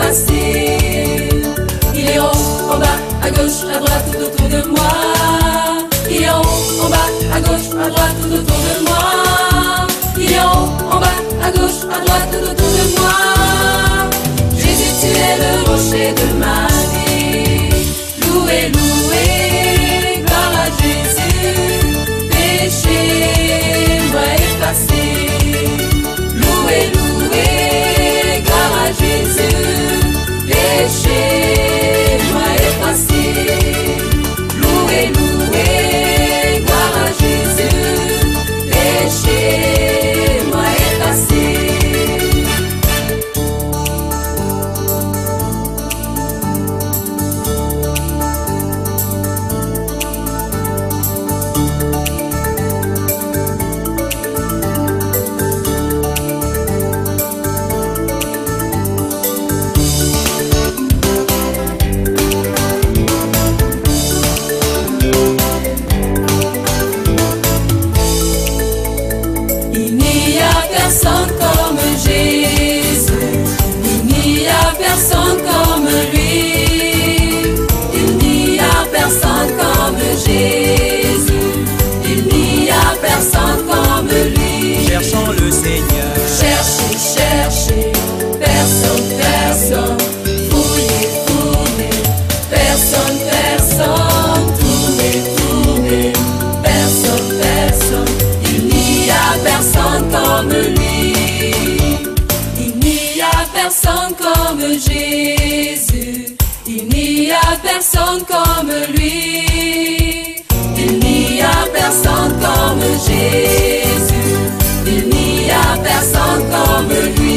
facile. Il est haut, en bas, à gauche, à droite, tout autour de moi. Il est haut, en bas, à gauche, à droite, tout autour de moi. Il est haut, en bas, à gauche, à droite, tout autour de moi. Jésus, tu es le rocher de ma vie. Loué, loué, gloire à Jésus. Péché, moi effacé. Loué, loué, gloire à Jésus. Péché, moi effacé. Loué, loué, gloire à Jésus. Péché, moi effacé. Il n'y a personne comme Jésus, il n'y a personne comme lui. Il n'y a personne comme Jésus, il n'y a personne comme lui. Cherchons le Seigneur. Cherchez, cherchez, personne, personne. Fouillez, fouillez, personne, personne. Tournez, tournez, personne, personne. Il n'y a personne comme lui. Il n'y a personne comme Jésus. Il n'y a personne comme lui. Il n'y a personne comme Jésus. Il n'y a personne comme lui.